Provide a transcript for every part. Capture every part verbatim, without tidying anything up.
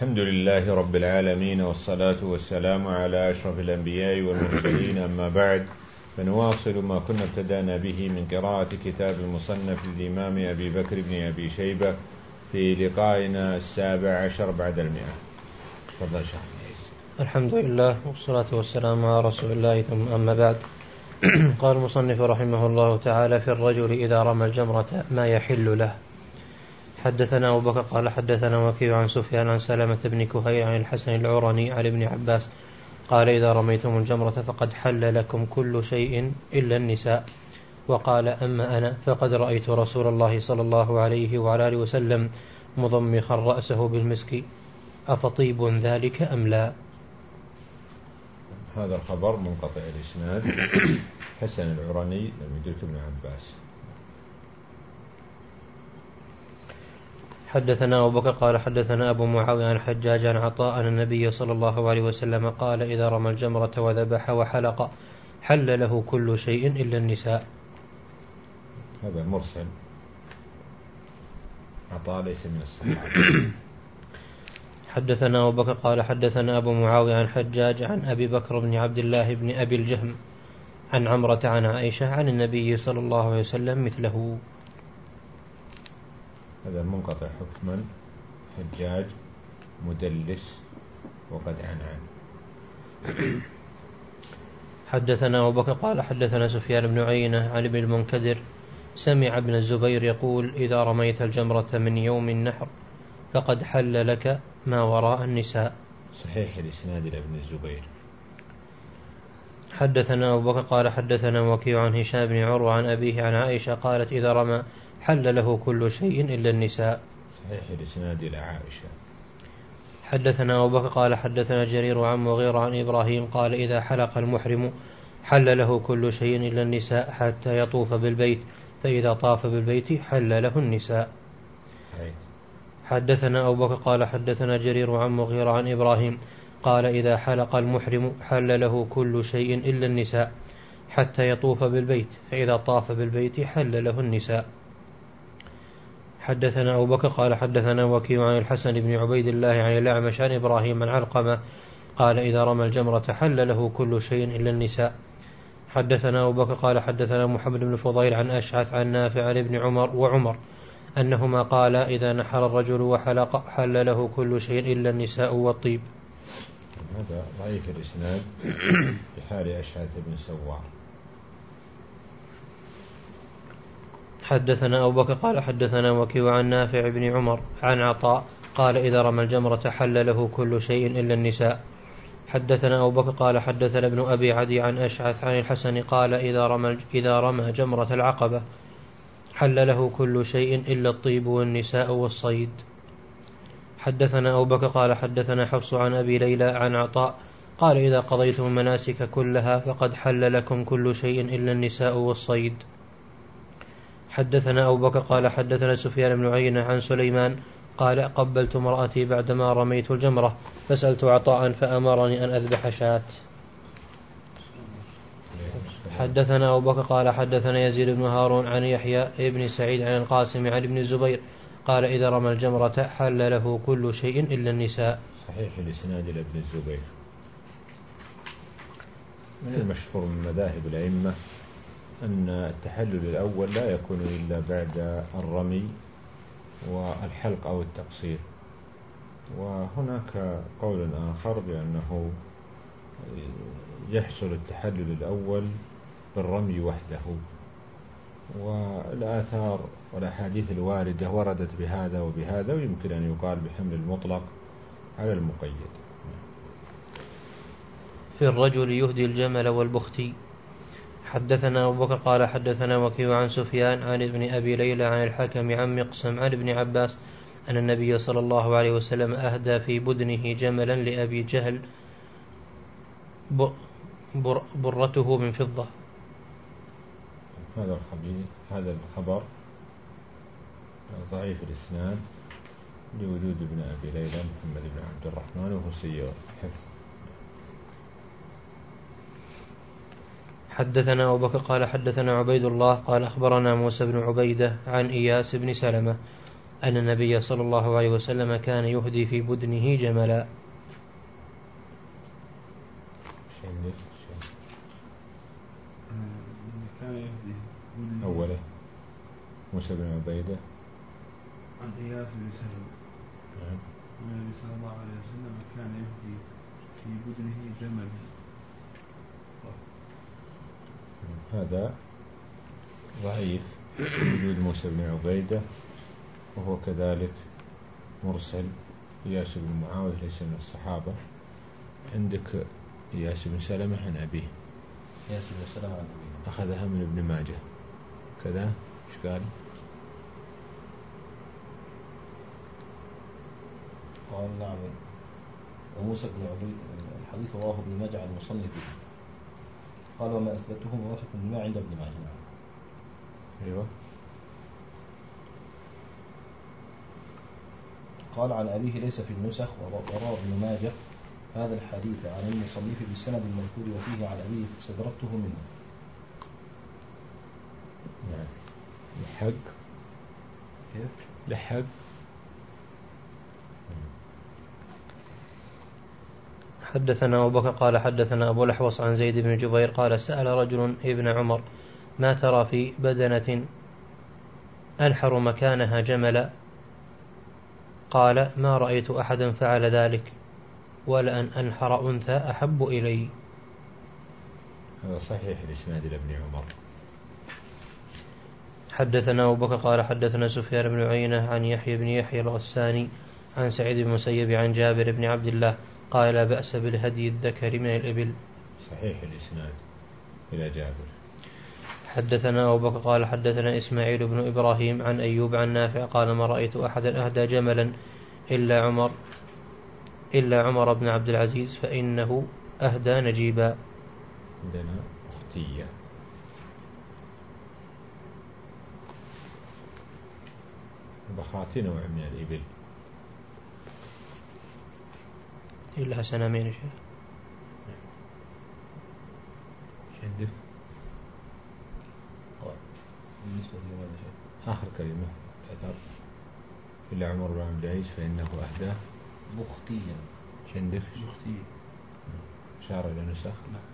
الحمد لله رب العالمين، والصلاة والسلام على أشرف الأنبياء والمرسلين، أما بعد، فنواصل ما كنا ابتدأنا به من قراءة كتاب المصنف للإمام أبي بكر بن أبي شيبة في لقائنا السابع عشر بعد المئة. تفضل شيخ. الحمد لله والصلاة والسلام على رسول الله، ثم أما بعد. قال المصنف رحمه الله تعالى: في الرجل إذا رمى الجمرة ما يحل له. حدثنا أبو بكر قال حدثنا وكيع عن سفيان عن سلمة بن كهيل عن الحسن العرني عن ابن عباس قال: إذا رميتم الجمرة فقد حل لكم كل شيء إلا النساء. وقال: أما أنا فقد رأيت رسول الله صلى الله عليه وعلى آله وسلم مضمخا رأسه بالمسك، أفطيب ذلك أم لا؟ هذا الخبر منقطع الإسناد. حسن العرني لم يدرك ابن عباس. حدثنا أبو بكر قال حدثنا أبو معاوية عن حجاج عن عطاء أن النبي صلى الله عليه وسلم قال: إذا رمى الجمرة وذبح وحلق حل له كل شيء إلا النساء. هذا مرسل، عطاء ليس من الصحابة. حدثنا أبو بكر قال حدثنا أبو معاوية عن حجاج عن أبي بكر بن عبد الله بن أبي الجهم عن عمرة عن عائشة عن النبي صلى الله عليه وسلم مثله. هذا منقطع حكما، حجاج مدلس وقد عن عن. حدثنا أبو بكر قال حدثنا سفيان بن عيينة عن ابن المنكدر سمع ابن الزبير يقول: إذا رميت الجمرة من يوم النحر فقد حل لك ما وراء النساء. صحيح الإسناد لابن الزبير. حدثنا أبو بكر قال حدثنا وكيع عن هشام بن عروة عن أبيه عن عائشة قالت: إذا رمى حل له كل شيء إلا النساء. صحيح الإسناد إلى عائشة. حدثنا أبو بكر قال حدثنا جرير عن مغيرة عن إبراهيم قال: إذا حلق المحرم حل له كل شيء إلا النساء حتى يطوف بالبيت، فإذا طاف بالبيت حل له النساء. حدثنا أبو بكر قال حدثنا جرير عن مغيرة عن إبراهيم قال: إذا حلق المحرم حل له كل شيء إلا النساء حتى يطوف بالبيت، فإذا طاف بالبيت حل له النساء. حدثنا أبو بكر قال حدثنا وكيع عن الحسن بن عبيد الله عن الأعمش عن إبراهيم عن علقمة قال: إذا رمى الجمرة حل له كل شيء إلا النساء. حدثنا أبو بكر قال حدثنا محمد بن فضيل عن أشعث عن نافع عن ابن عمر وعمر أنهما قال: إذا نحر الرجل وحلق حل له كل شيء إلا النساء والطيب. هذا ضعيف الإسناد بحال أشعث بن سوار. حدثنا أبو بكر قال حدثنا وكيع عن نافع بن عمر عن عطاء قال: إذا رمى الجمرة حل له كل شيء إلا النساء. حدثنا أبو بكر قال حدثنا ابن أبي عدي عن أشعث عن الحسن قال: إذا رمى, إذا رمى جمرة العقبة حل له كل شيء إلا الطيب والنساء والصيد. حدثنا أبو بكر قال حدثنا حفص عن أبي ليلى عن عطاء قال: إذا قضيتم المناسك كلها فقد حل لكم كل شيء إلا النساء والصيد. حدثنا أبو بكر قال حدثنا سفيان بن عيينة عن سليمان قال: قبلت امرأتي بعدما رميت الجمرة فسألت عطاء فأمرني أن أذبح شاة. حدثنا أبو بكر قال حدثنا يزيد بن هارون عن يحيى بن سعيد عن القاسم عن ابن الزبير قال: إذا رمى الجمرة حل له كل شيء إلا النساء. صحيح الإسناد لابن الزبير. من المشهور من مذاهب الأئمة أن التحلل الأول لا يكون إلا بعد الرمي والحلق أو التقصير، وهناك قول آخر بأنه يحصل التحلل الأول بالرمي وحده، والآثار والأحاديث الواردة وردت بهذا وبهذا، ويمكن أن يقال بحمل المطلق على المقيد. في الرجل يهدي الجمل والبختي. حدثنا أبو بكر قال حدثنا وكيع عن سفيان عن ابن أبي ليلى عن الحكم عن مقسم عن ابن عباس أن النبي صلى الله عليه وسلم أهدى في بدنه جملا لأبي جهل بر برته من فضة. هذا الخبير هذا الخبر ضعيف الإسناد لوجود ابن أبي ليلى محمد بن عبد الرحمن وهو سيء الحفظ. حدثنا أبو بكر قال حدثنا عبيد الله قال أخبرنا موسى بن عبيدة عن إياس بن سلمة أن النبي صلى الله عليه وسلم كان يهدي في بدنه جملا. أوله موسى بن عبيدة عن إياس بن سهل النبي صلى الله عليه وسلم كان يهدي في بدنه جمل. هذا ضعيف وجود موسى بن عبيدة، وهو كذلك مرسل. إياس بن معاوية ليس من الصحابة. عندك إياس بن سلمة عن أبيه، إياس بن سلمة عن أبيه أخذها من ابن ماجه كذا. إيش قال؟ قال نعم. وموسى بن عبيد الحديث رواه ابن ماجه عن المصنف قال وما أثبته موافق بما عند ابن ماجه. أيوة. قال عن أبيه ليس في النسخ، وروى ابن ماجه هذا الحديث عن المصنف بالسند المذكور وفيه عن أبيه استدركته منه. نعم. لحق كيف؟ لحق. حدثنا أبو بكر قال حدثنا أبو الأحوص عن زيد بن جبير قال سأل رجل ابن عمر ما ترى في بدنة أنحر مكانها جملا؟ قال ما رأيت أحدا فعل ذلك، ولأن أنحر أنثى أحب إلي. هذا صحيح الإسناد لابن عمر. حدثنا أبو بكر قال حدثنا سفيان بن عيينة عن يحيى بن يحيى الغساني عن سعيد بن المسيب عن جابر بن عبد الله قال لا بأس بالهدي الذكر من الإبل. صحيح الإسناد إلى جابر. حدثنا أبو بكر قال حدثنا إسماعيل بن إبراهيم عن أيوب عن نافع قال ما رأيت أحدا أهدى جملا إلا عمر إلا عمر بن عبد العزيز فإنه أهدى نجيبا. عندنا أختية. بخاتي نوع من الإبل. إلا سنامين شيء. ايش عندك؟ بالنسبة لي هذا شيء. آخر كلمة أثر إلا عمر بن عبد العزيز فإنه أهدى بختيا. ايش عندك؟ بختية. شار إلى نسخ. لا.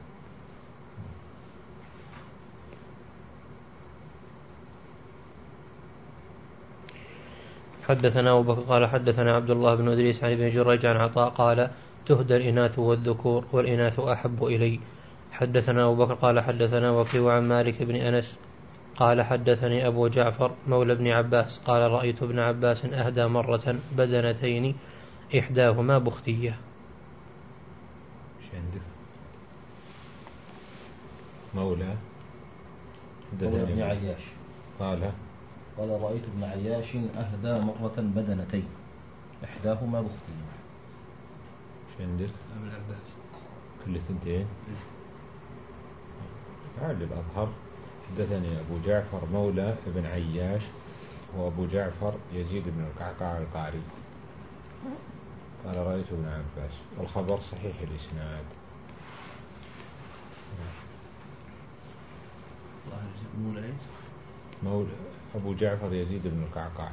حدثنا أبو بكر قال حدثنا عبد الله بن إدريس عن ابن جريج عن عطاء قال تهدى الإناث والذكور والإناث أحب إلي. حدثنا أبو بكر قال حدثنا وكيع عن مالك بن أنس قال حدثني أبو جعفر مولى ابن عباس قال رأيت ابن عباس أهدى مرة بدنتين إحداهما بختية. ايش عندك؟ مولى مولى ابن عياش قال قال رأيت ابن عياش أهدى مرة بدنتين إحداهما بختية. ايش عندك؟ ابن عباس كل ثنتين. عاد الأظهر. حدثني أبو جعفر مولى ابن عياش وأبو جعفر يزيد بن القعقاع القاري قال رأيت ابن عباس، والخبر صحيح الإسناد. مولى ايش؟ مولى أبو جعفر يزيد بن القعقاع.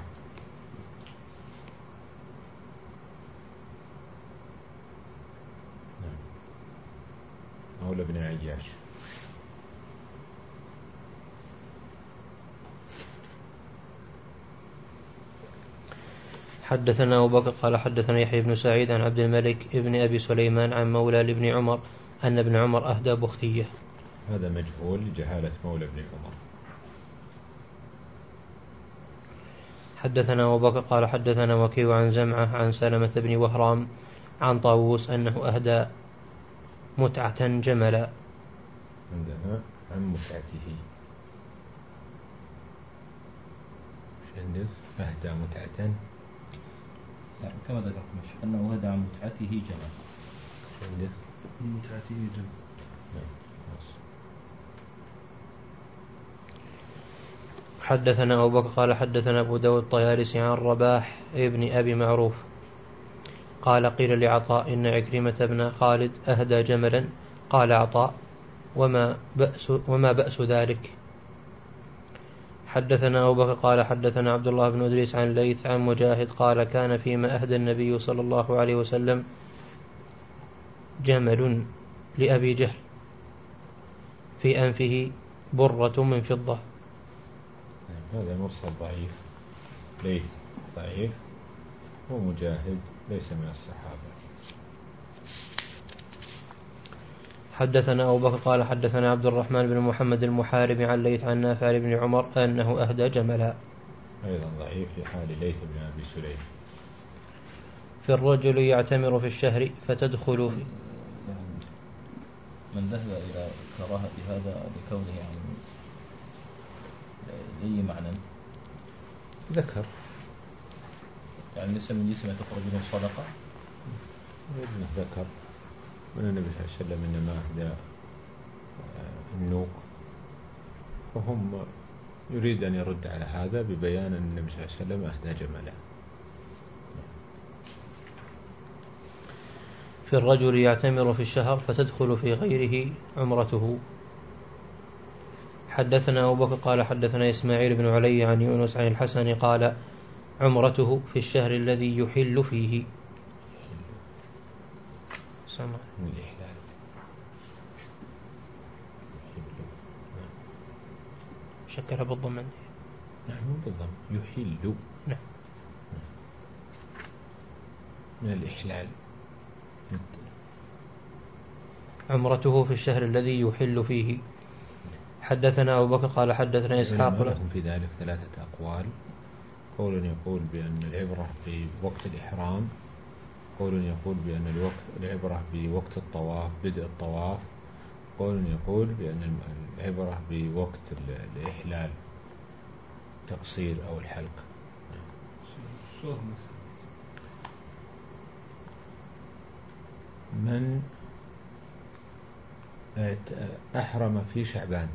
مولى ابن عياش. حدثنا أبو بكر قال حدثنا يحيى بن سعيد عن عبد الملك ابن أبي سليمان عن مولى لابن عمر أن ابن عمر أهدى بختية. هذا مجهول لجهالة مولى ابن عمر. حدثنا أبو بكر قال حدثنا وكيع عن زمعة عن سلمة بن وهرام عن طاووس أنه أهدى متعة جملا. عندنا عن متعته. عندك أهدى متعة يعني كما ذكرت مش أنه أهدى عن متعته جملا. عندك متعته جمل. حدثنا أبو بكر قال حدثنا أبو داود الطيالسي عن رباح ابن أبي معروف قال قيل لعطاء إن عكرمة بن خالد أهدى جملا قال عطاء وما بأس, وما بأس ذلك. حدثنا أبو بكر قال حدثنا عبد الله بن إدريس عن الليث عن مجاهد قال كان فيما أهدى النبي صلى الله عليه وسلم جمل لأبي جهل في أنفه برة من فضة. هذا مرسل ضعيف، ليث ضعيف ومجاهد ليس من الصحابة. حدثنا أبو بكر قال حدثنا عبد الرحمن بن محمد المحارب عن ليث عن نافع بن عمر أنه أهدى جملا. أيضا ضعيف في حال ليث بن أبي سليم. في الرجل يعتمر في الشهر فتدخل في يعني من ذهب إلى كراهة هذا لكونه يعني لأي معنى ذكر يعني ليس من جسم تخرج من صدقة ابنه ذكر من النبي صلى الله عليه وسلم إنما أهدى النوق، فهم يريد أن يرد على هذا ببيان أن النبي صلى الله عليه وسلم أهدى جملا. في الرجل يعتمر في الشهر فتدخل في غيره عمرته. حدثنا أبو بكر قال حدثنا إسماعيل بن علي عن يونس عن الحسن قال عمرته في الشهر الذي يحل فيه. سمع من الإحلال شكل بالضم. نعم بالضم يحل. نعم من الإحلال عمرته في الشهر الذي يحل فيه. حدثنا أبو بكر قال حدثنا إسحاق. لهم في ذلك ثلاثة أقوال. قول يقول بأن العبرة بوقت الإحرام، قول يقول بأن الوقت العبرة بوقت الطواف بدء الطواف، قول يقول بأن العبرة بوقت الإحلال تقصير أو الحلق. من أحرم في شعبان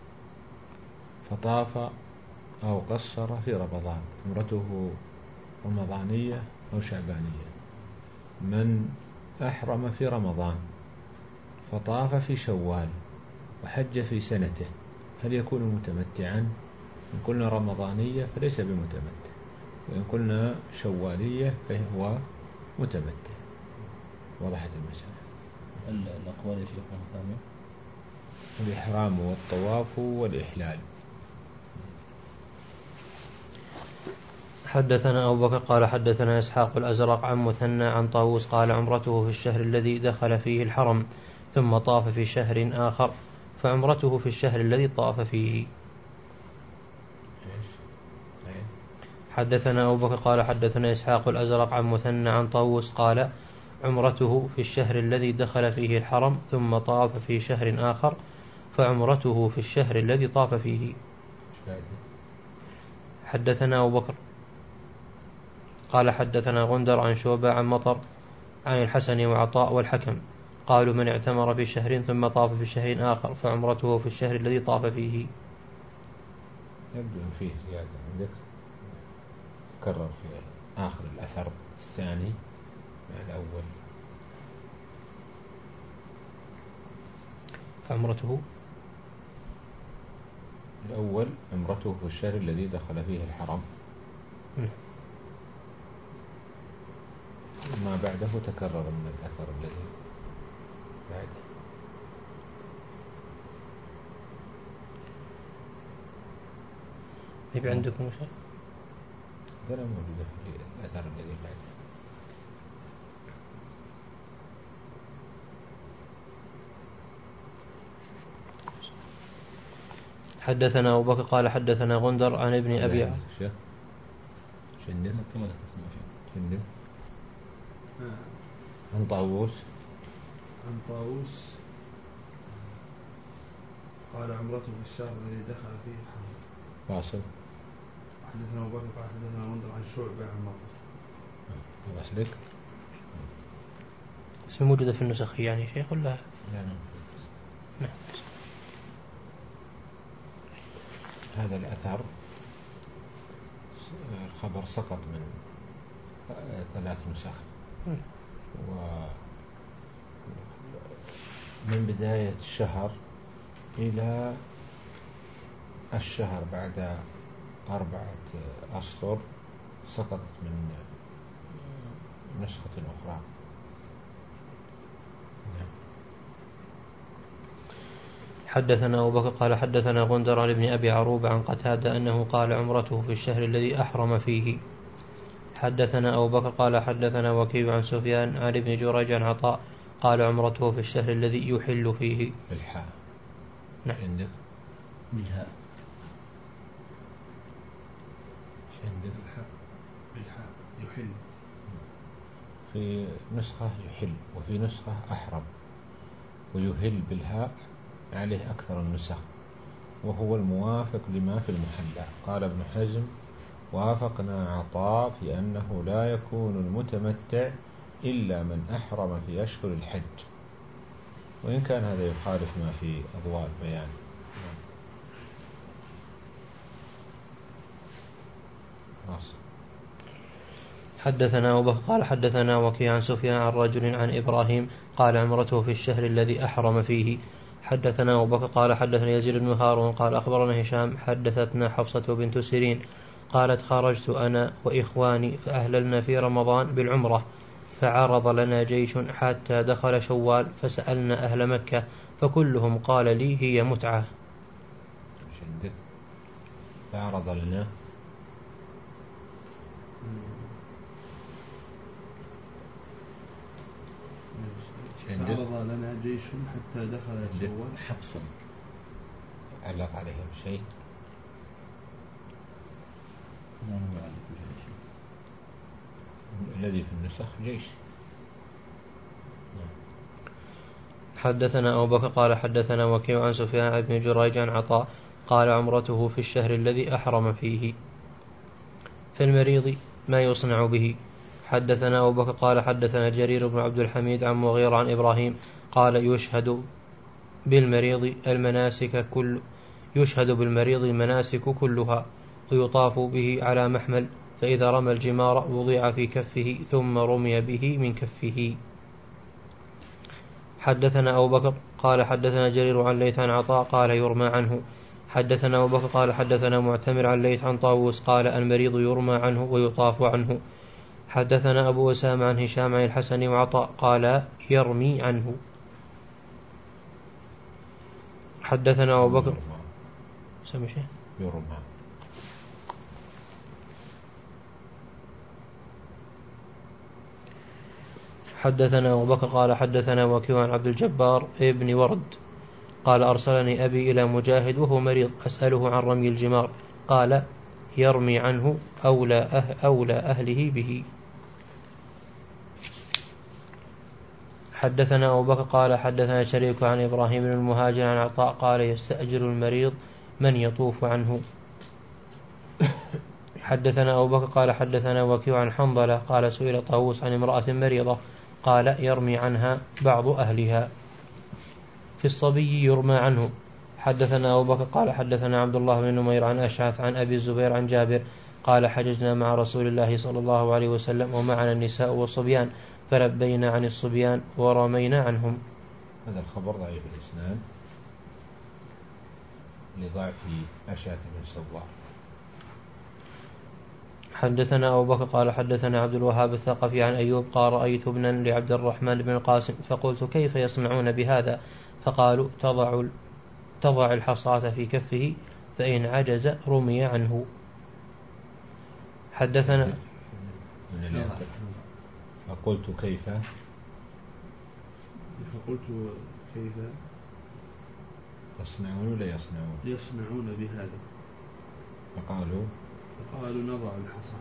فطاف أو قصر في رمضان عمرته رمضانية أو شعبانية. من أحرم في رمضان فطاف في شوال وحج في سنته هل يكون متمتعا؟ إن قلنا رمضانية فليس بمتمتع، وإن قلنا شوالية فهو متمتع. وضحت المسألة. الأقوال يا شيخ ثانية الإحرام والطواف والإحلال. حدثنا أبو بكر قال حدثنا إسحاق الأزرق عن مثنى عن طاووس قال عمرته في الشهر الذي دخل فيه الحرم ثم طاف في شهر آخر فعمرته في الشهر الذي طاف فيه. حدثنا أبو بكر قال حدثنا إسحاق الأزرق عن مثنى عن طاووس قال عمرته في الشهر الذي دخل فيه الحرم ثم طاف في شهر آخر فعمرته في الشهر الذي طاف فيه. حدثنا أبو بكر قال حدثنا غندر عن شعبة عن مطر عن الحسن وعطاء والحكم قالوا من اعتمر في شهر ثم طاف في شهر آخر فعمرته في الشهر الذي طاف فيه. يبدو فيه زيادة عندك كرر في آخر الأثر الثاني مع الأول. فعمرته الأول عمرته في الشهر الذي دخل فيه الحرم، ما بعده تكرر من الأثر الذي بعده. يبقى عندكم شيء هذا موجود في الأثر الذي بعده. حدثنا أبو بكر قال حدثنا غندر عن ابن أبي شيخ شندل كما شندل عن طاووس عن طاووس قال عمرته في الشهر الذي دخل فيه الحرم. واصل. حدثنا أبو بكر قال حدثنا غندر عن شعبة عن مطر. واضح لك؟ اسم موجودة في النسخ يعني شيخ ولا لا؟ نعم. هذا الأثر الخبر سقط من ثلاث نسخ، ومن بداية الشهر إلى الشهر بعد أربعة أسطر سقطت من نسخة أخرى. حدثنا أبو بكر قال حدثنا غندر عن ابن أبي عروبة عن قتادة أنه قال عمرته في الشهر الذي أحرم فيه. حدثنا أبو بكر قال حدثنا وكيع عن سفيان عن ابن جريج عن عطاء قال عمرته في الشهر الذي يحل فيه. بالحاء. نعم. عندك بالهاء. عندك بالحاء. بالحاء يحل. في نسخة يحل وفي نسخة أحرم، ويهل بالهاء عليه أكثر النسخ، وهو الموافق لما في المحلى. قال ابن حزم وافقنا عطاء في أنه لا يكون المتمتع إلا من أحرم في أشهر الحج، وإن كان هذا يخالف ما في أضواء البيان. حدثنا أبو بكر قال حدثنا وكيع عن سفيان عن رجل عن إبراهيم قال عمرته في الشهر الذي أحرم فيه. حدثنا أبو بكر قال حدثنا يزيد بن هارون قال أخبرنا هشام حدثتنا حفصة بنت سيرين قالت خرجت أنا وإخواني فأهللنا في رمضان بالعمرة، فعرض لنا جيش حتى دخل شوال، فسألنا أهل مكة فكلهم قال لي هي متعة. فعرض لنا عرض لنا جيش حتى دخل شوال. حبس علق عليهم شيء. الذي في النسخ جيش. حدثنا أبو بكر قال حدثنا وكيع عن سفيان بن جريج عن عطاء قال عمرته في الشهر الذي أحرم فيه. في المريض ما يصنع به. حدثنا أبو بكر قال حدثنا جرير بن عبد الحميد عن مغيرة عن إبراهيم قال يشهد بالمريض المناسك كل يشهد بالمريض المناسك كلها، ويطاف به على محمل، فإذا رمى الجمار وضع في كفه ثم رمي به من كفه. حدثنا أبو بكر قال حدثنا جرير عن ليث عن عطاء قال يرمى عنه. حدثنا أبو بكر قال حدثنا معتمر عن ليث عن طاووس قال المريض يرمى عنه ويطاف عنه. حدثنا أبو أسامة عن هشام عن الحسن وعطاء قال يرمي عنه. حدثنا أبو بكر سمي شيء يرمى. حدثنا أبو بكر قال حدثنا وكيع عن عبد الجبار ابن ورد قال أرسلني أبي إلى مجاهد وهو مريض أسأله عن رمي الجمار قال يرمي عنه أولى, أه أولى أهله به. حدثنا أبو بكر قال حدثنا شريك عن إبراهيم بن المهاجر عن عطاء قال يستأجر المريض من يطوف عنه. حدثنا أبو بكر قال حدثنا وكيع عن حنظلة قال سئل طاووس عن امرأة مريضة قال يرمي عنها بعض أهلها. في الصبي يرمى عنه. حدثنا أبو بكر قال حدثنا عبد الله بن نمير عن أشعث عن أبي الزبير عن جابر قال حججنا مع رسول الله صلى الله عليه وسلم ومعنا النساء والصبيان فلبينا عن الصبيان ورمينا عنهم. هذا الخبر ضعيف الإسناد لضعف أشعث بن سوار. حدثنا أبو بكر قال حدثنا عبد الوهاب الثقفي عن أيوب قال رأيت ابنا لعبد الرحمن بن القاسم فقلت كيف يصنعون بهذا؟ فقالوا تضع تضع الحصاة في كفه فإن عجز رمي عنه. حدثنا فقلت كيف فقلت كيف تصنعون ولا يصنعون يصنعون بهذا؟ فقالوا فقالوا نضع الحصى.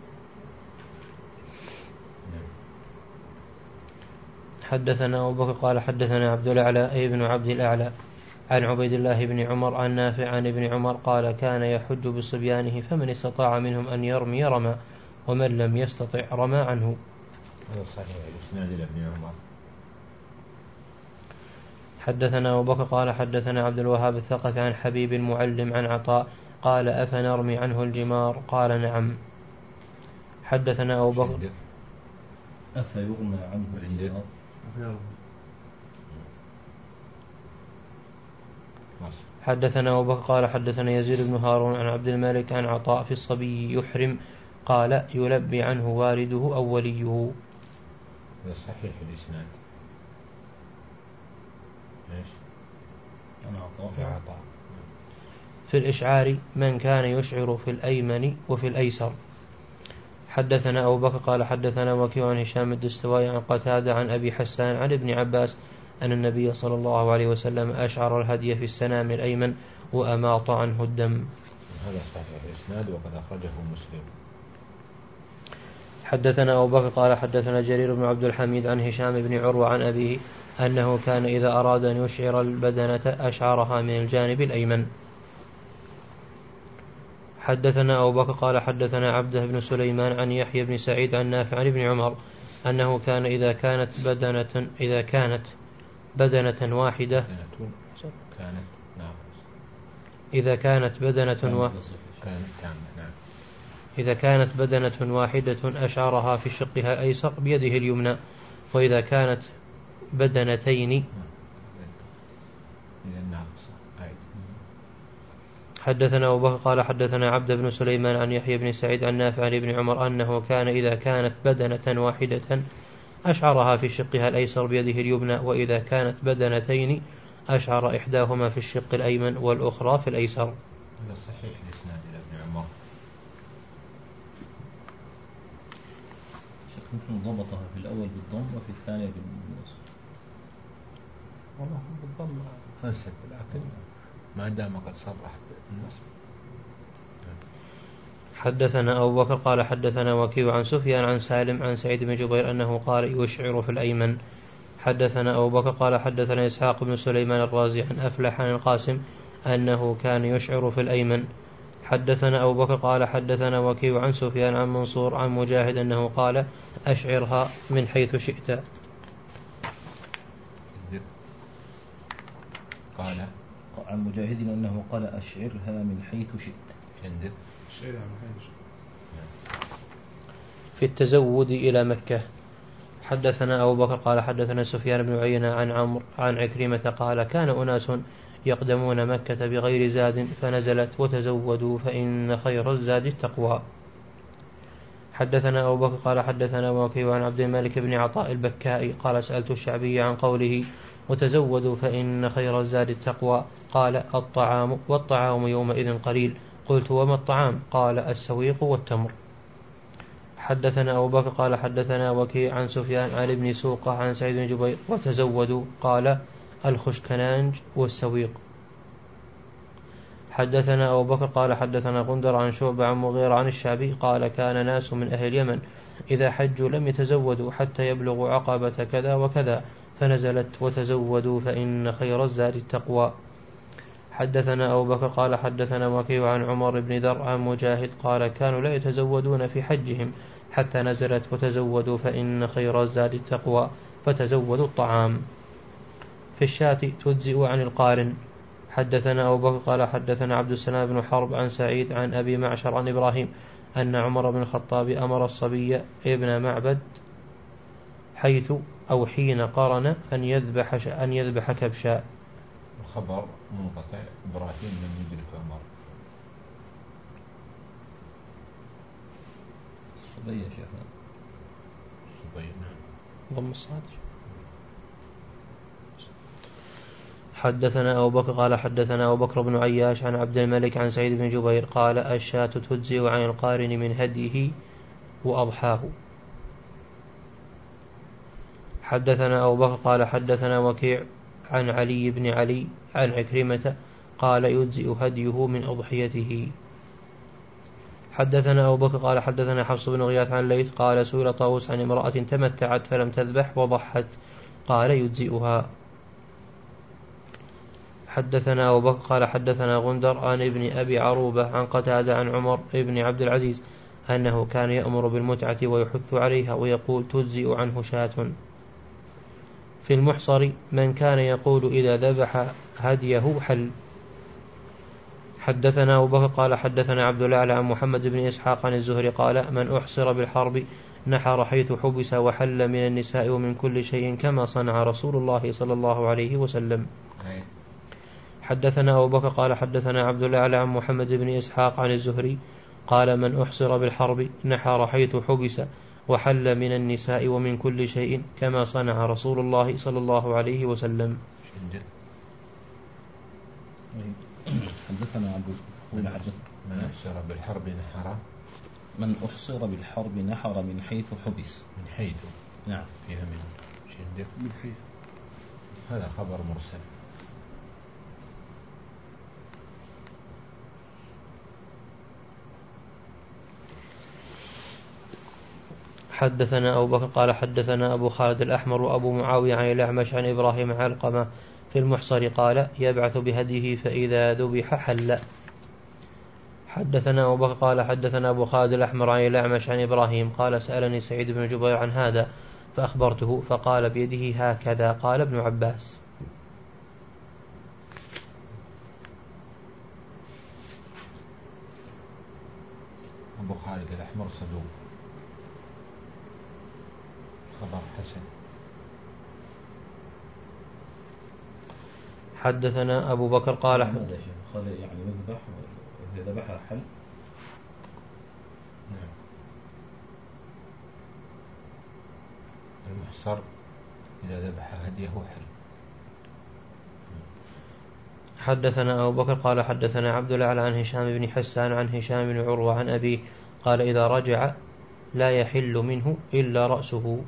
حدثنا أبو بكر قال حدثنا عبد الأعلى أي بن عبد الأعلى عن عبيد الله بن عمر عن نافع عن ابن عمر قال كان يحج بصبيانه فمن استطاع منهم أن يرمي رمى ومن لم يستطع رمى عنه. هذا صحيح الإسناد لابن عمر. حدثنا أبو بكر قال حدثنا عبد الوهاب الثقفي عن حبيب المعلم عن عطاء قال أفنرمي عنه الجمار قال نعم. حدثنا أبو بكر أفيرمى عنه الجمار حدثنا أبو بكر قال حدثنا يزيد بن هارون عن عبد الملك عن عطاء في الصبي يحرم قال يلبي عنه والده أو وليه. هذا صحيح الإسناد. ايش؟ أنا عطاء. عطاء. في الإشعار من كان يشعر في الأيمن وفي الأيسر. حدثنا أبو بكر قال حدثنا وكيع عن هشام الدستوائي عن قتادة عن أبي حسان عن ابن عباس أن النبي صلى الله عليه وسلم أشعر الهدي في السنام الأيمن وأماط عنه الدم. هذا صحيح الإسناد وقد أخرجه مسلم. حدثنا أبو بكر قال حدثنا جرير بن عبد الحميد عن هشام بن عروة عن أبيه أنه كان إذا أراد أن يشعر البدنة أشعرها من الجانب الأيمن. حدثنا أبو بكر قال حدثنا عبده بن سليمان عن يحيى بن سعيد عن نافع عن ابن عمر أنه كان إذا كانت بدنة إذا كانت بدنة واحدة كانت إذا كانت بدنة واحدة إذا كانت بدنة واحدة أشعرها في شقها الأيسر بيده اليمنى، وإذا كانت بدنتين حدثنا أبو بكر قال حدثنا عبد بن سليمان عن يحيى بن سعيد عن نافع عن ابن عمر أنه كان إذا كانت بدنة واحدة أشعرها في شقها الأيسر بيده اليمنى، وإذا كانت بدنتين أشعر إحداهما في الشق الأيمن والأخرى في الأيسر. هذا صحيح الإسناد إلى ابن عمر. شكلكم ضبطها في الأول بالضم وفي الثانية بالنصب. والله بالضم أنسب، لكن ما دام قد صرح بالنصب. حدثنا أبو بكر قال حدثنا وكيع عن سفيان عن سالم عن سعيد بن جبير أنه قال يشعر في الأيمن. حدثنا أبو بكر قال حدثنا إسحاق بن سليمان الرازي عن أفلح عن القاسم أنه كان يشعر في الأيمن. حدثنا أبو بكر قال حدثنا وكيع عن سفيان عن منصور عن مجاهد أنه قال أشعرها من حيث شئت. قال عن مجاهد أنه قال أشعرها من حيث شئت. عندك في التزود إلى مكة. حدثنا أبو بكر قال حدثنا سفيان بن عيينة عن عمرو عن عكرمة قال كان أناس يقدمون مكة بغير زاد فنزلت وتزودوا فإن خير الزاد التقوى. حدثنا أبو بكر قال حدثنا وكيع عن عبد الملك بن عطاء البكائي قال سألت الشعبي عن قوله وتزودوا فإن خير الزاد التقوى قال الطعام والطعام يومئذ قليل. قلت وما الطعام؟ قال السويق والتمر. حدثنا أبو بكر قال حدثنا وكيع عن سفيان عن ابن سوقة عن سعيد بن جبير وتزودوا قال الخشكنانج والسويق. حدثنا أبو بكر قال حدثنا غندر عن شعبة عن مغيرة عن الشعبي قال كان ناس من أهل اليمن إذا حجوا لم يتزودوا حتى يبلغوا عقبة كذا وكذا فنزلت وتزودوا فإن خير الزاد التقوى. حدثنا أبو بكر قال حدثنا وكيع عن عمر بن ذر عن مجاهد قال كانوا لا يتزودون في حجهم حتى نزلت وتزودوا فإن خير الزاد التقوى فتزودوا الطعام. في الشاة تجزئ عن القارن. حدثنا أبو بكر قال حدثنا عبد السلام بن حرب عن سعيد عن أبي معشر عن إبراهيم أن عمر بن الخطاب أمر الصبي ابن معبد حيث أو حين قرن أن يذبح أن يذبح كبشا. الخبر منقطع. إبراهيم لم يدرك عمر. الصبي يا شيخنا. الصبي نعم. ضم الصاد. حدثنا أبو بكر قال حدثنا أبو بكر بن عياش عن عبد الملك عن سعيد بن جبير قال الشاة تجزئ عن القارن من هديه وأضحاه. حدثنا أبو بكر قال حدثنا وكيع عن علي بن علي عن عكرمة قال يجزئ هديه من أضحيته. حدثنا أبو بكر قال حدثنا حفص بن غياث عن ليث قال سئل طاووس عن امرأة تمتعت فلم تذبح وضحت قال يجزئها. حدثنا أبو بكر قال حدثنا غندر عن ابن أبي عروبة عن قتادة عن عمر ابن عبد العزيز أنه كان يأمر بالمتعة ويحث عليها ويقول تجزئ عنه شاة. في المحصر من كان يقول إذا ذبح هديه حل. حدثنا أبو بكر قال حدثنا عبد الأعلى عن محمد بن إسحاق عن الزهري قال من أحصر بالحرب نحر حيث حبس وحل من النساء ومن كل شيء كما صنع رسول الله صلى الله عليه وسلم. حدثنا أبو بكر قال حدثنا عبد الأعلى عن محمد بن إسحاق عن الزهري قال من أحصر بالحرب نحر حيث حبس وحل من النساء ومن كل شيء كما صنع رسول الله صلى الله عليه وسلم. حدثنا عبد من أحصر بالحرب نحر من أحصر بالحرب نحر من حيث حبس. من حيث نعم فيها من شندق من حيث هذا خبر مرسل. حدثنا أبو بكر قال حدثنا أبو خالد الأحمر وأبو معاوية عن الأعمش عن إبراهيم علقمة في المحصر قال يبعث بهديه فإذا ذبح حل. حدثنا أبو بكر قال حدثنا أبو خالد الأحمر عن الأعمش عن إبراهيم قال سألني سعيد بن جبير عن هذا فأخبرته فقال بيده هكذا قال ابن عباس. أبو خالد الأحمر صدوق خبر حسن. حدثنا أبو بكر قال قال يعني نذبح إذا ذبح حل. نعم المحصر إذا ذبح هديه حل. حدثنا أبو بكر قال حدثنا عبد الأعلى عن هشام بن حسان عن هشام بن عروة عن أبيه قال إذا رجع لا يحل منه إلا رأسه.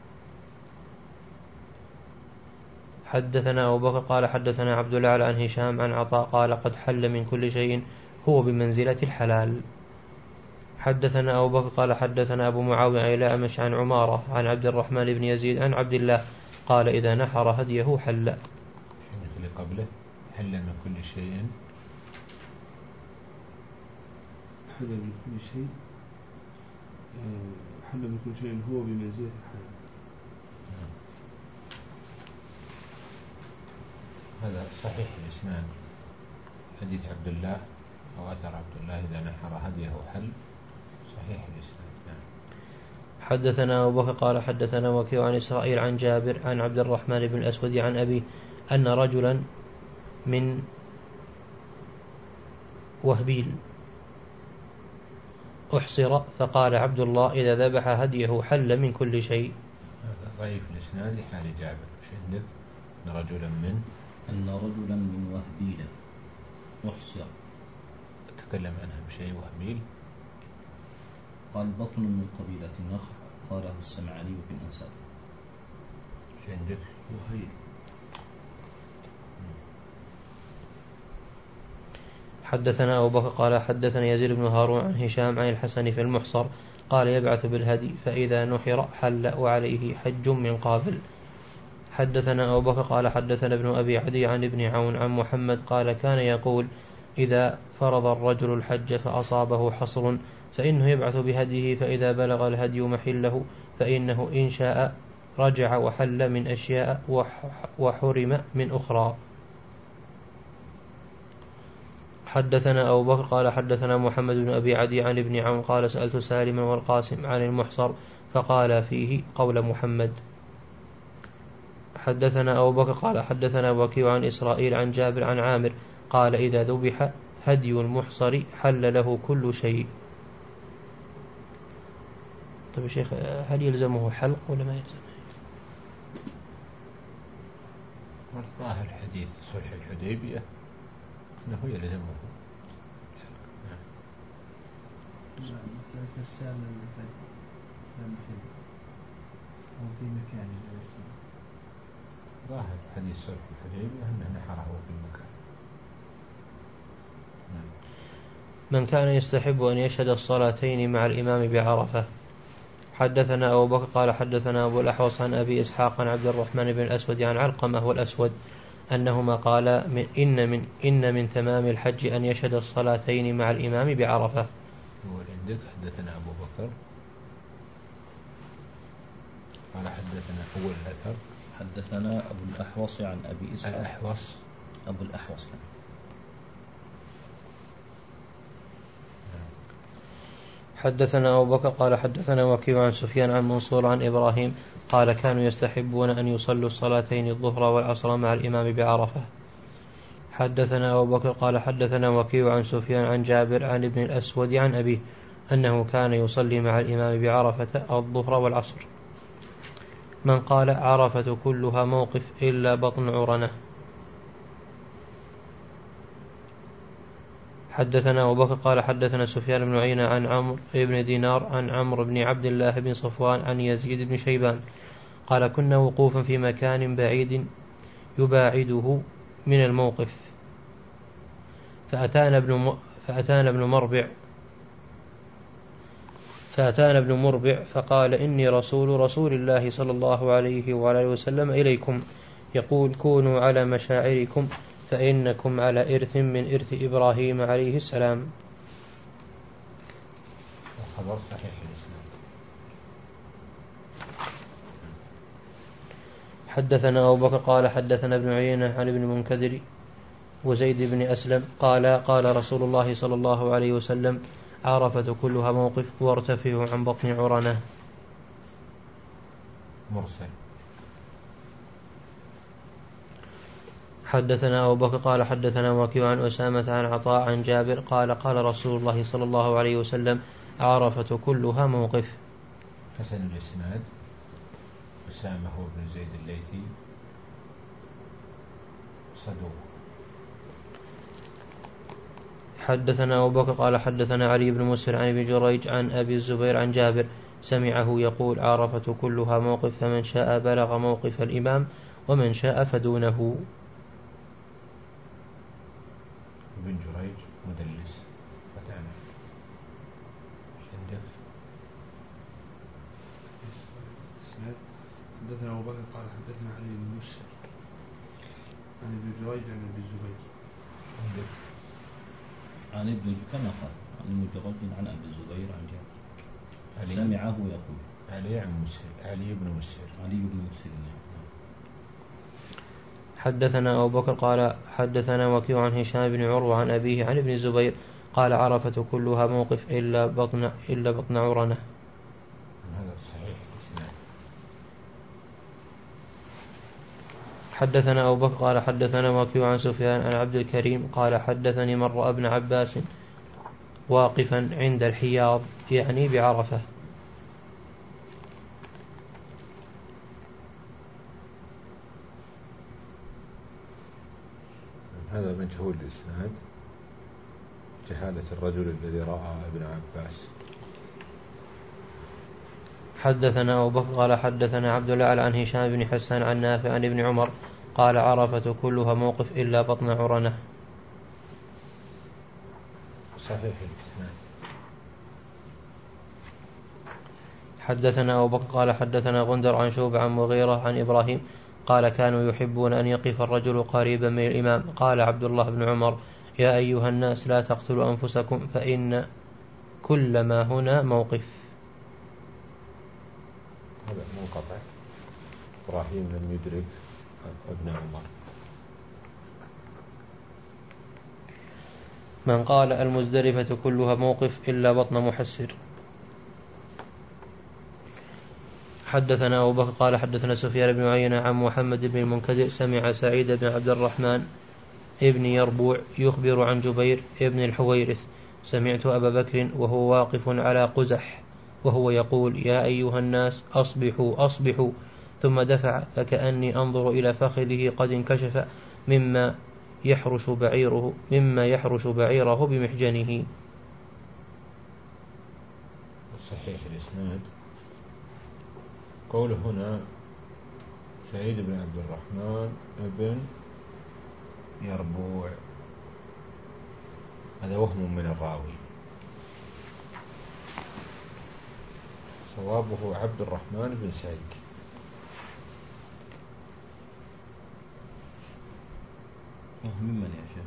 حدثنا أبو بكر قال حدثنا عبد الأعلى عن هشام عن عطاء قال قد حل من كل شيء هو بمنزلة الحلال. حدثنا أبو بكر قال حدثنا أبو معاوية عن الأعمش عن عمارة عن عبد الرحمن بن يزيد عن عبد الله قال إذا نحر هديه حل. اللي قبله حل من كل شيء حل من كل شيء حل من كل شيء هو بمنزلة الحلال. هذا صحيح الإسناد حديث عبد الله أو أثر عبد الله إذا نحر هديه حل صحيح الإسناد. نعم. حدثنا أبو بكر قال حدثنا وكيع عن إسرائيل عن جابر عن عبد الرحمن بن الأسود عن أبي أن رجلا من وهبيل أحصر فقال عبد الله إذا ذبح هديه حل من كل شيء. هذا ضعيف الإسناد لحال جابر. مش عندك أن رجلا من أن رجلا من وهبيل أحصر تكلم عنها بشيء وهبيل قال بطن من قبيلة النخل قاله السمعاني في الأنساب. مش عندك وهيل. حدثنا أبو بكر قال حدثنا يزيد بن هارون عن هشام عن الحسن في المحصر قال يبعث بالهدي فإذا نحر حل وعليه حج من قابل. حدثنا أبو بكر قال حدثنا ابن أبي عدي عن ابن عون عن محمد قال كان يقول إذا فرض الرجل الحج فأصابه حصر فإنه يبعث بهديه فإذا بلغ الهدي محله فإنه إن شاء رجع وحل من أشياء وحرم من أخرى. حدثنا أبو بكر قال حدثنا محمد بن أبي عدي عن ابن عون قال سألت سالما والقاسم عن المحصر فقال فيه قول محمد. حدثنا أبو بكر قال حدثنا وكيع عن إسرائيل عن جابر عن عامر قال إذا ذبح هدي المحصر حل له كل شيء. طيب يا شيخ هل يلزمه حلق ولا ما يلزمه؟ والظاهر حديث صلح الحديبية أنه يلزمه. مسألة إرسال للمحل أو في مكان الإرسال. ظاهر حديث صلح الحديبية أنه نحره في المكان. من كان يستحب أن يشهد الصلاتين مع الإمام بعرفة. حدثنا أبو بكر قال حدثنا أبو الأحوص عن أبي إسحاق عن عبد الرحمن بن الأسود عن علقمة والأسود أنهما قال من إن من إن من تمام الحج أن يشهد الصلاتين مع الإمام بعرفة. هو عندك حدثنا أبو بكر قال حدثنا أول الأثر حدثنا أبو الأحوص عن أبي إسحاق. الأحوص أبو الأحوص. حدثنا أبو بكر قال حدثنا وكيع عن سفيان عن منصور عن إبراهيم قال كانوا يستحبون أن يصلوا الصلاتين الظهر والعصر مع الإمام بعرفة. حدثنا أبو بكر قال حدثنا وكيع عن سفيان عن جابر عن ابن الأسود عن أبيه أنه كان يصلي مع الإمام بعرفة الظهر والعصر. من قال عرفة كلها موقف إلا بطن عرنة. حدثنا أبو بكر قال حدثنا سفيان بن عيينة عن عمرو بن دينار عن عمرو بن عبد الله بن صفوان عن يزيد بن شيبان قال كنا وقوفا في مكان بعيد يباعده من الموقف فأتانا ابن فأتانا ابن مربع فأتانا ابن مربع فقال إني رسول رسول الله صلى الله عليه وعلى وسلم إليكم يقول كونوا على مشاعركم فإنكم على إرث من إرث إبراهيم عليه السلام. الخبر صحيح الإسلام. حدثنا أبو بكر قال حدثنا ابن عيينة عن ابن منكدر وزيد بن أسلم قال قال رسول الله صلى الله عليه وسلم عرفة كلها موقف وارتفعوا عن بطن عرنة. مرسل. حدثنا أبو بكر قال حدثنا وكيع عن أسامة عن عطاء عن جابر قال قال رسول الله صلى الله عليه وسلم عرفة كلها موقف. حسن الإسناد. أسامة هو بن زيد الليثي صدوق. حدثنا أبو بكر قال حدثنا علي بن مسر عن ابن جريج عن أبي الزبير عن جابر سمعه يقول عرفة كلها موقف فمن شاء بلغ موقف الإمام ومن شاء فدونه. ابن جريج مدلس فتعمل عندك. حدثنا أبو بكر قال حدثنا علي بن مسر عن ابن جريج عن ابي الزبير عندك. عن ابن كما قال عن ابن جريج عن ابي الزبير عن جابر سمعه يقول علي عن مسر علي بن مسر علي بن مسر. حدثنا أبو بكر قال حدثنا وكيع عن هشام بن عروة عن أبيه عن ابن الزبير قال عرفة كلها موقف إلا بطن إلا بطن عرنة. هذا صحيح الإسناد. حدثنا أبو بكر قال حدثنا وكيع عن سفيان عن عبد الكريم قال حدثني مر ابن عباس واقفا عند الحياض يعني بعرفة. هذا مجهول الإسناد جهالة الرجل الذي رأى ابن عباس. حدثنا أبو بكر قال حدثنا عبد الله عن هشام بن حسان عن نافع عن ابن عمر قال عرفة كلها موقف إلا بطن عرنة. صحيح الإسناد. حدثنا أبو بكر قال حدثنا غندر عن شوب عن مغيرة عن إبراهيم قال كانوا يحبون أن يقف الرجل قريبا من الإمام. قال عبد الله بن عمر يا أيها الناس لا تقتلوا أنفسكم فإن كل ما هنا موقف. هذا منقطع. إبراهيم لم يدرك ابن عمر. من قال المزدلفة كلها موقف إلا بطن محسر. حدثنا أبو بكر قال حدثنا سفيان بن عيينة عن محمد بن المنكدر سمع سعيد بن عبد الرحمن ابن يربوع يخبر عن جبير ابن الحويرث سمعت أبا بكر وهو واقف على قزح وهو يقول يا أيها الناس أصبحوا أصبحوا ثم دفع فكأني أنظر إلى فخذه قد انكشف مما يحرش بعيره مما يحرش بعيره بمحجنه. صحيح الإسناد. قوله هنا سعيد بن عبد الرحمن ابن يربوع هذا وهم من الراوي. صوابه عبد الرحمن بن سعيد. ممن يا شيخ؟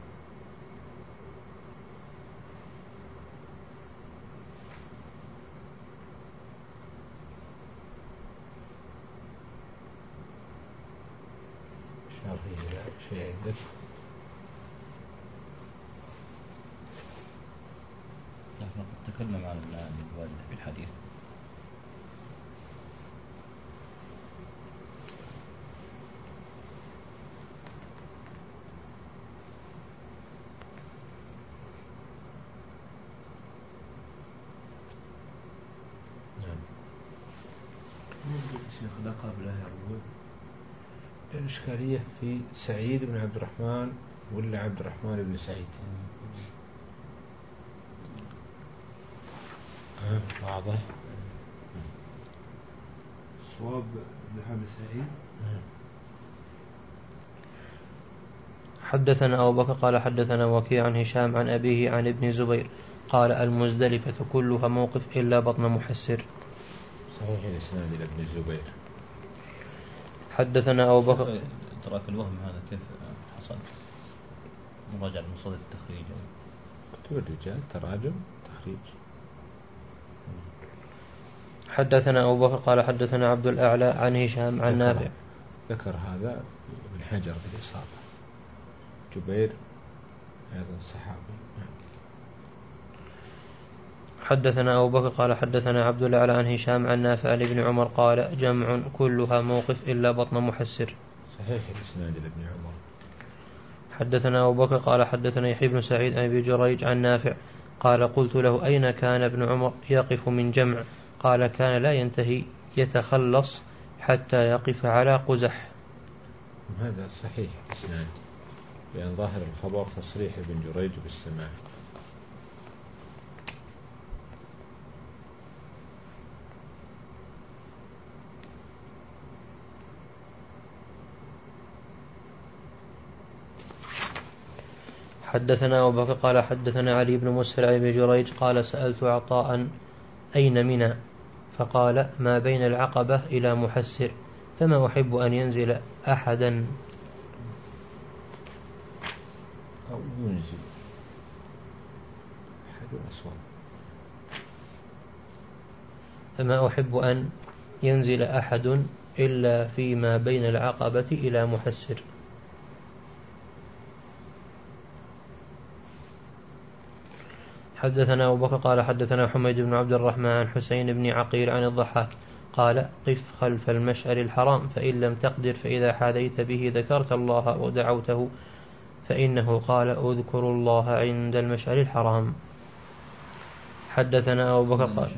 شيء عندك؟ نحن قد تكلم عن الوالد في الحديث. قبله يروي؟ الإشكالية في سعيد بن عبد الرحمن ولا عبد الرحمن بن سعيد؟ واضح. صواب بن سعيد. حدثنا أبو بكر قال حدثنا وكيع عن هشام عن أبيه عن ابن زبير قال المزدلفة كلها موقف إلا بطن محسر. صحيح الإسناد لابن الزبير. حدثنا أبو بكر. تراك الوهم هذا كيف حصل؟ مراجعة مصادر التخريج. كتب الرجال تراجم تخريج. حدثنا أبو بكر قال حدثنا عبد الأعلى عن هشام عن نافع. ذكر هذا ابن حجر في الإصابة. جبير هذا الصحابي. حدثنا أبو بكر قال حدثنا عبد الأعلى عن هشام عن نافع عن ابن عمر قال جمع كلها موقف إلا بطن محسر. صحيح الإسناد لابن عمر. حدثنا أبو بكر قال حدثنا يحيى بن سعيد عن أبي جريج عن نافع قال قلت له أين كان ابن عمر يقف من جمع؟ قال كان لا ينتهي يتخلص حتى يقف على قزح. هذا صحيح الإسناد لأن ظاهر الخبر تصريح ابن جريج بالسماع. حدثنا أبو بكر قال حدثنا علي بن مسهر عن ابن جريج قال سألت عطاء أين منى؟ فقال ما بين العقبة إلى محسر فما أحب أن ينزل أحدا أو ينزل أحد أصوات فما أحب أن ينزل أحد إلا فيما بين العقبة إلى محسر. حدثنا أبو بكر قال حدثنا حميد بن عبد الرحمن عن حسين بن عقيل عن الضحاك قال قف خلف المشعر الحرام فإن لم تقدر فإذا حاذيت به ذكرت الله ودعوته فإنه قال اذكروا الله عند المشعر الحرام. حدثنا أبو بكر قال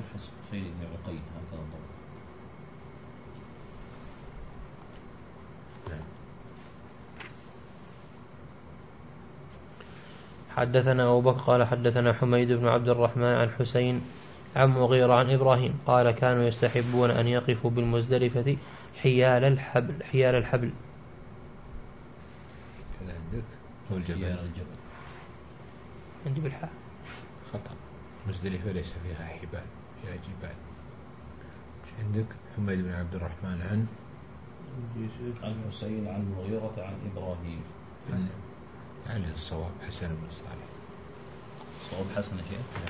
حدثنا أبو بكر قال حدثنا حميد بن عبد الرحمن عن حسين عن مغيرة عن إبراهيم قال كانوا يستحبون أن يقفوا بالمزدلفة حيال الحبل حيال الحبل هو الجبل عندي بالحاء خطأ. مزدلفة ليس فيها حبال فيها جبال. عندك حميد بن عبد الرحمن عن عن حسين عن مغيرة عن إبراهيم. عليه الصواب حسن بن صالح. صواب حسن شيء.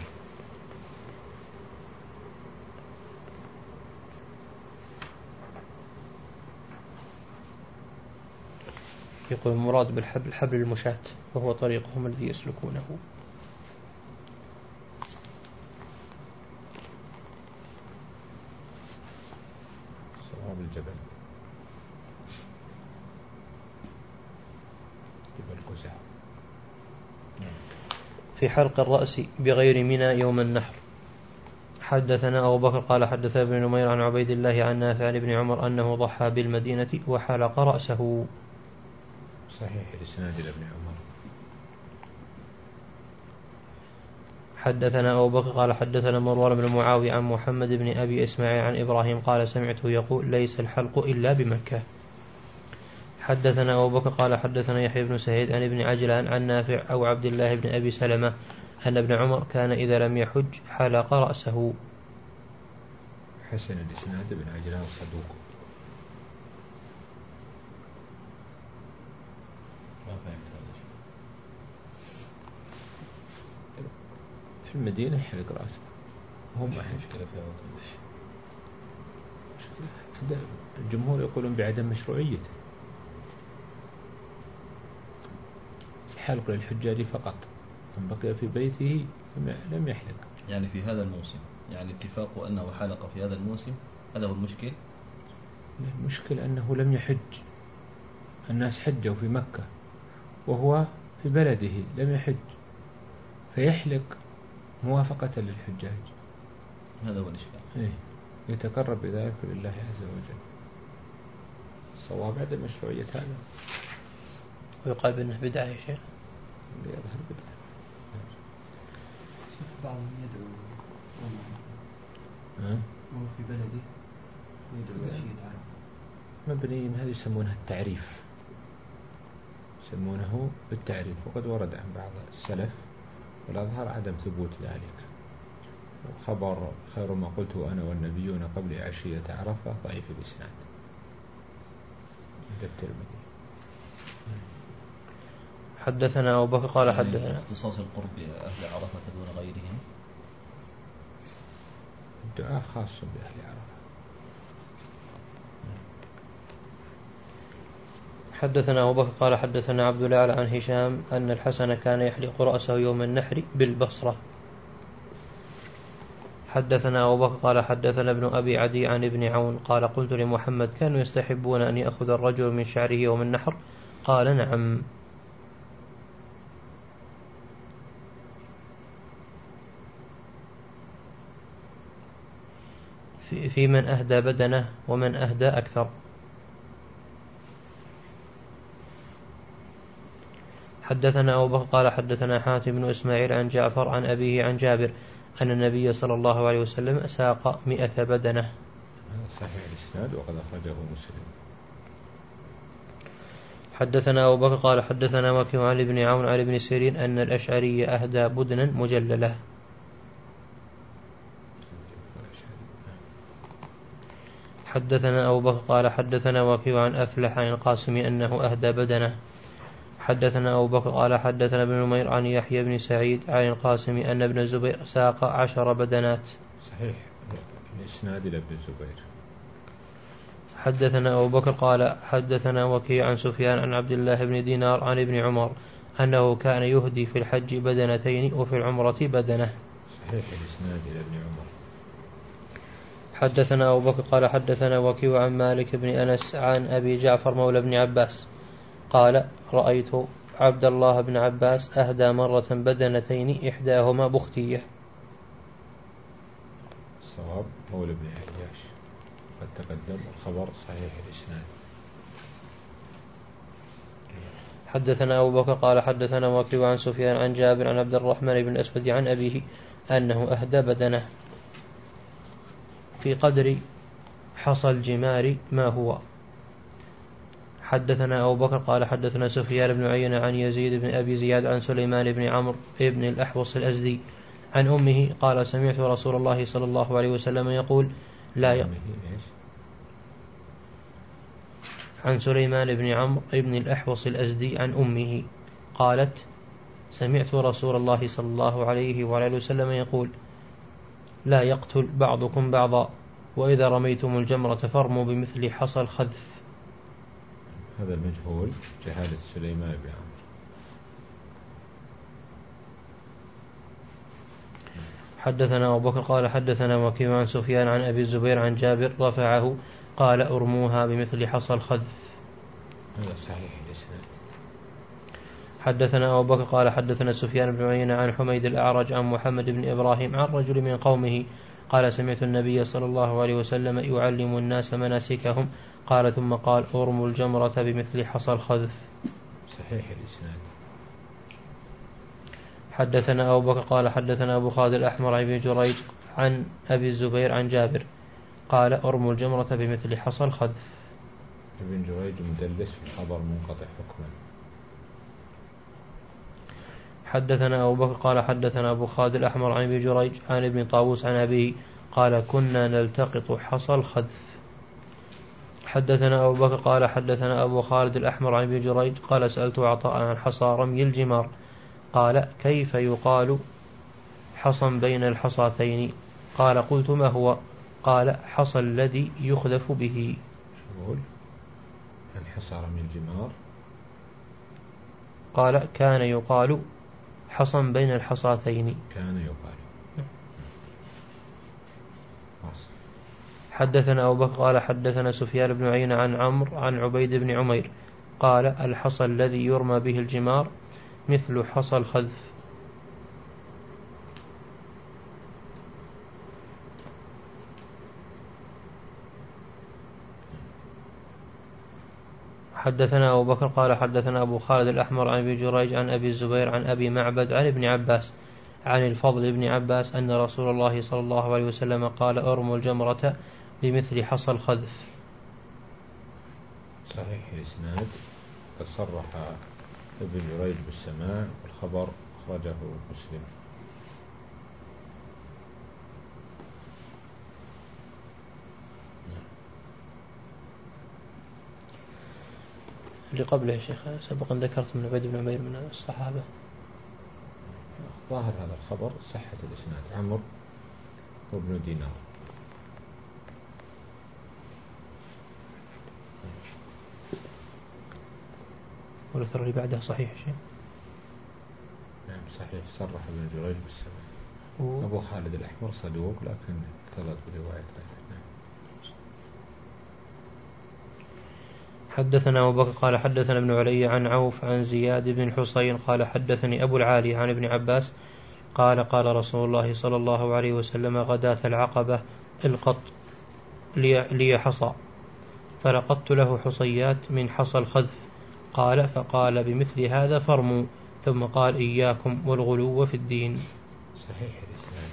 يقول المراد بالحبل حبل المشاة وهو طريقهم الذي يسلكونه. صواب الجبل جبل قزح. في حلق الرأس بغير منى يوم النحر. حدثنا أبو بكر قال حدثنا ابن نمير عن عبيد الله عن نافع عن ابن عمر أنه ضحى بالمدينة وحلق رأسه. صحيح الإسناد لابن عمر. حدثنا أبو بكر قال حدثنا مروان بن معاوية عن محمد بن أبي إسماعيل عن إبراهيم قال سمعته يقول ليس الحلق إلا بمكة. حدثنا أبو بكر قال حدثنا يحيى بن سعيد عن ابن عجلان عن نافع أو عبد الله بن أبي سلمة أن ابن عمر كان إذا لم يحج حلق رأسه. حسن الإسناد بن عجلان الصدوق. ما فهمت هذا الشيء. في المدينة يحلق رأسه هم مشكلة في هذا الشيء. الجمهور يقولون بعدم مشروعيته. حلق للحجاج فقط من بقي في بيته لم يحلق. يعني في هذا الموسم يعني اتفاق أنه حلق في هذا الموسم هذا هو المشكل. المشكل أنه لم يحج. الناس حجوا في مكة وهو في بلده لم يحج فيحلق موافقة للحجاج. هذا هو الإشكال. إيه؟ يتقرب بذلك لله عز وجل. صواب عدم مشروعية هذا، ويقال بأنه بدعة يا شيخ. يظهر بدعة. بعضهم يدعو وهو في بلده يدعو عشية عرفة. مبنيين هذا يسمونها التعريف، يسمونه بالتعريف، وقد ورد عن بعض السلف، والأظهر عدم ثبوت ذلك. خبر خير ما قلت أنا والنبيون قبل عشية عرفة ضعيف الإسناد. الترمذي. حدثنا أبو بكر قال حدثنا اختصاص القرب بأهل عرفة دون غيرهم، الدعاء خاص بأهل عرفة. حدثنا أبو بكر قال حدثنا عبد الأعلى عن هشام أن الحسن كان يحلق رأسه يوم النحر بالبصرة. حدثنا أبو بكر قال حدثنا ابن أبي عدي عن ابن عون قال قلت لمحمد كانوا يستحبون أن يأخذ الرجل من شعره يوم النحر؟ قال نعم. في, في من أهدى بدنه ومن أهدى أكثر. حدثنا أبو بكر قال حدثنا حاتم بن إسماعيل عن جعفر عن أبيه عن جابر أن النبي صلى الله عليه وسلم ساق مئة بدنة. صحيح الإسناد وقد أخرجه مسلم. حدثنا أبو بكر قال حدثنا وكيع عن ابن عون عن ابن سيرين أن الأشعري أهدى بدنا مجللة. حدثنا أبو بكر قال حدثنا وكيع عن أفلح عن القاسم أنه أهدى بدنه. حدثنا أبو بكر قال حدثنا ابن نمير عن يحيى بن سعيد عن القاسم أن ابن الزبير ساق عشر بدنات. صحيح الإسناد إلى ابن الزبير. حدثنا أبو بكر قال حدثنا وكيع عن سفيان عن عبد الله بن دينار عن ابن عمر أنه كان يهدي في الحج بدنتين وفي العمرة بدنة. صحيح الإسناد إلى ابن عمر. حدثنا أبو بكر قال حدثنا وكيع عن مالك بن أنس عن أبي جعفر مولى بن عباس قال رأيت عبد الله بن عباس أهدى مرة بدنتين إحداهما بختية. الصواب مولى بن عياش، قد تقدم الخبر صحيح الإسناد. حدثنا أبو بكر قال حدثنا وكيع عن سفيان عن جابر عن عبد الرحمن بن الأسود عن أبيه أنه أهدى بدنه في قدر حصى الجمار ما هو. حدثنا أبو بكر قال حدثنا سفيان بن عيينة عن يزيد بن أبي زياد عن سليمان بن عمرو بن الأحوص الأزدي عن أمه قال سمعت رسول الله صلى الله عليه وسلم يقول لا ي... عن سليمان بن عمرو بن الأحوص الأزدي عن أمه قالت سمعت رسول الله صلى الله عليه وعلى وسلم يقول لا يقتل بعضكم بعضا وإذا رميتم الجمرة فارموا بمثل حصى الخذف. هذا المجهول جهالة سليمان بن عمرو. حدثنا أبو بكر قال حدثنا وكيع عن سفيان عن أبي الزبير عن جابر رفعه قال أرموها بمثل حصى الخذف. هذا صحيح الإسناد. حدثنا أبو بكر قال حدثنا سفيان بن عيينة عن حميد الأعرج عن محمد بن إبراهيم عن رجل من قومه قال سمعت النبي صلى الله عليه وسلم يعلم الناس مناسكهم قال ثم قال أرموا الجمرة بمثل حصى الخذف. صحيح الإسناد. حدثنا أبو بكر قال حدثنا أبو خالد الأحمر عن ابن جريج عن أبي الزبير عن جابر قال أرموا الجمرة بمثل حصى الخذف. ابن جريج مدلس في الخبر منقطع حكما. حدثنا أبو بكر قال حدثنا أبو خالد الأحمر عن ابن جريج عن ابن طاووس عن أبيه قال كنا نلتقط حصى الخذف. حدثنا أبو بكر قال حدثنا أبو خالد الأحمر عن ابن جريج قال سألت عطاء عن حصى رمي الجمار قال كيف يقال حصى بين الحصاتين قال قلت ما هو قال حصى الذي يخذف به. شغول الحصى رمي الجمار قال كان يقال حصى بين الحصاتين. كان يقال. حدثنا أبو بكر قال حدثنا سفيان بن عيينة عن عمرو عن عبيد بن عمير قال الحصى الذي يرمى به الجمار مثل حصى الخذف. حدثنا أبو بكر قال حدثنا أبو خالد الأحمر عن أبي جريج عن أبي الزبير عن أبي معبد عن ابن عباس عن الفضل بن عباس أن رسول الله صلى الله عليه وسلم قال ارموا الجمرة بمثل حصى الخذف. صحيح الإسناد. تصرح ابن جريج بالسماع والخبر أخرجه مسلم. اللي قبله يا شيخ سبقا ذكرت من عبيد بن عمير من الصحابة. ظاهر هذا الخبر صحة الإسناد عمرو وابن دينار. والأثر اللي بعدها صحيح شيء. نعم صحيح. صرح ابن جريج بالسماع. و... أبو خالد الأحمر صدوق لكن اختلط برواية غيره. نعم. حدثنا أبو بكر قال حدثنا ابن علي عن عوف عن زياد بن الحصين قال حدثني أبو العالي عن ابن عباس قال قال رسول الله صلى الله عليه وسلم غداة العقبة القط لي, لي حصى فلقطت له حصيات من حصى الخذف قال فقال بمثل هذا فرموا ثم قال إياكم والغلو في الدين. صحيح الإسلام.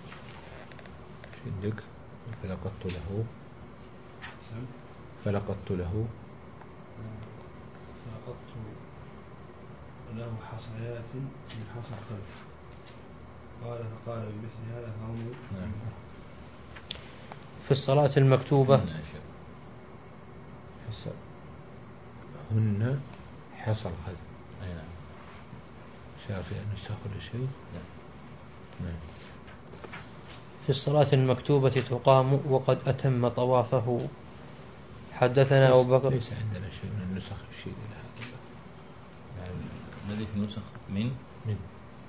شدك. فلقطت له فلقطت له فلقطت له حصيات من حصى الخلف قال فقال بمثل هذا فرموا. نعم. في الصلاة المكتوبة هن حصى الخذف. أي نعم. شاف أن يستخدم شيء. نعم. في الصلاة المكتوبة تقام وقد أتم طوافه. حدثنا أبو بكر. ليس عندنا شيء من النسخ الشيء هذا يعني الذي في النسخ من من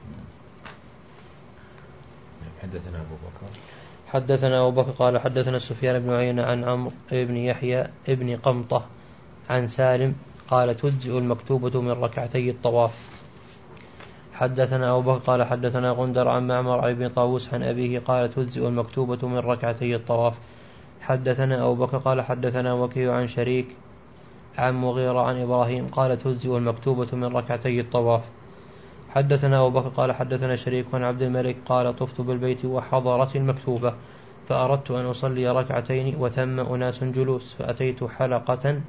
حدثنا أبو بكر. حدثنا أبو بكر قال حدثنا سفيان بن عيينة عن عمرو بن يحيى ابن قمطة عن سالم قال تجزئ المكتوبة من ركعتي الطواف. حدثنا أبو بكر قال حدثنا غندر عن معمر عن ابن طاووس عن أبيه قال تجزئ المكتوبة من ركعتي الطواف. حدثنا أبو بكر قال حدثنا وكيع عن شريك عن مغيرة عن إبراهيم قال تجزئ المكتوبة من ركعتي الطواف. حدثنا أبو بكر قال حدثنا شريك عن عبد الملك قال طفت بالبيت وحضرت المكتوبة فأردت أن أصلي ركعتين وثم أناس جلوس فأتيت حلقة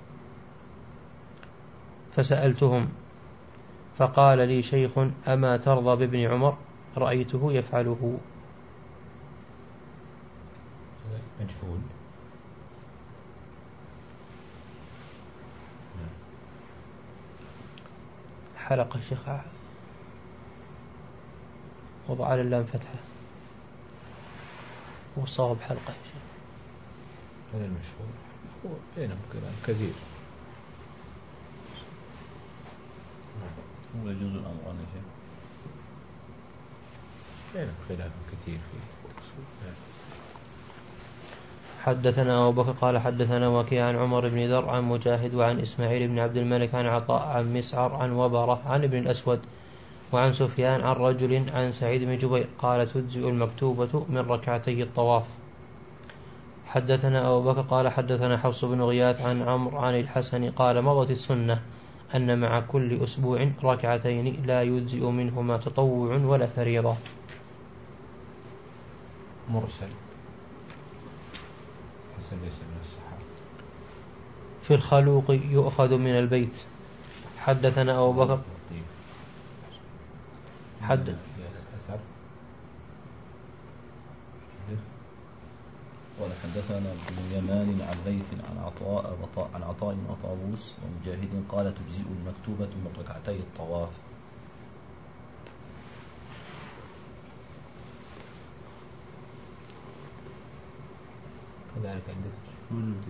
فسألتهم فقال لي شيخ أما ترضى بابن عمر رأيته يفعله. مجهول. حلقة شيخ وضع على اللام فتحة وصاب حلقة شيخ. هذا المشهور هو بينهم كلام كثير. هو يجوز الأمر عن شيء بينهم خلاف كثير في التصوير. حدثنا أبو بكر قال حدثنا وكيع عن عمر بن ذر عن مجاهد وعن إسماعيل بن عبد الملك عن عطاء عن مسعر عن وبرة عن ابن الأسود وعن سفيان عن رجل عن سعيد بن جبير قال تجزئ المكتوبة من ركعتي الطواف. حدثنا أبو بكر قال حدثنا حفص بن غياث عن عمرو عن الحسن قال مضت السنة أن مع كل أسبوع ركعتين لا يجزئ منهما تطوع ولا فريضة. مرسل. حسن ليس من الصحابة. في الخلوق يؤخذ من البيت. حدثنا أبو بكر حد قال حدثنا ابن اليمان عن ليث عن عطاء عن عطاء وطاووس ومجاهد قال تجزئ المكتوبة من ركعتي الطواف. كذلك عندك موجودين.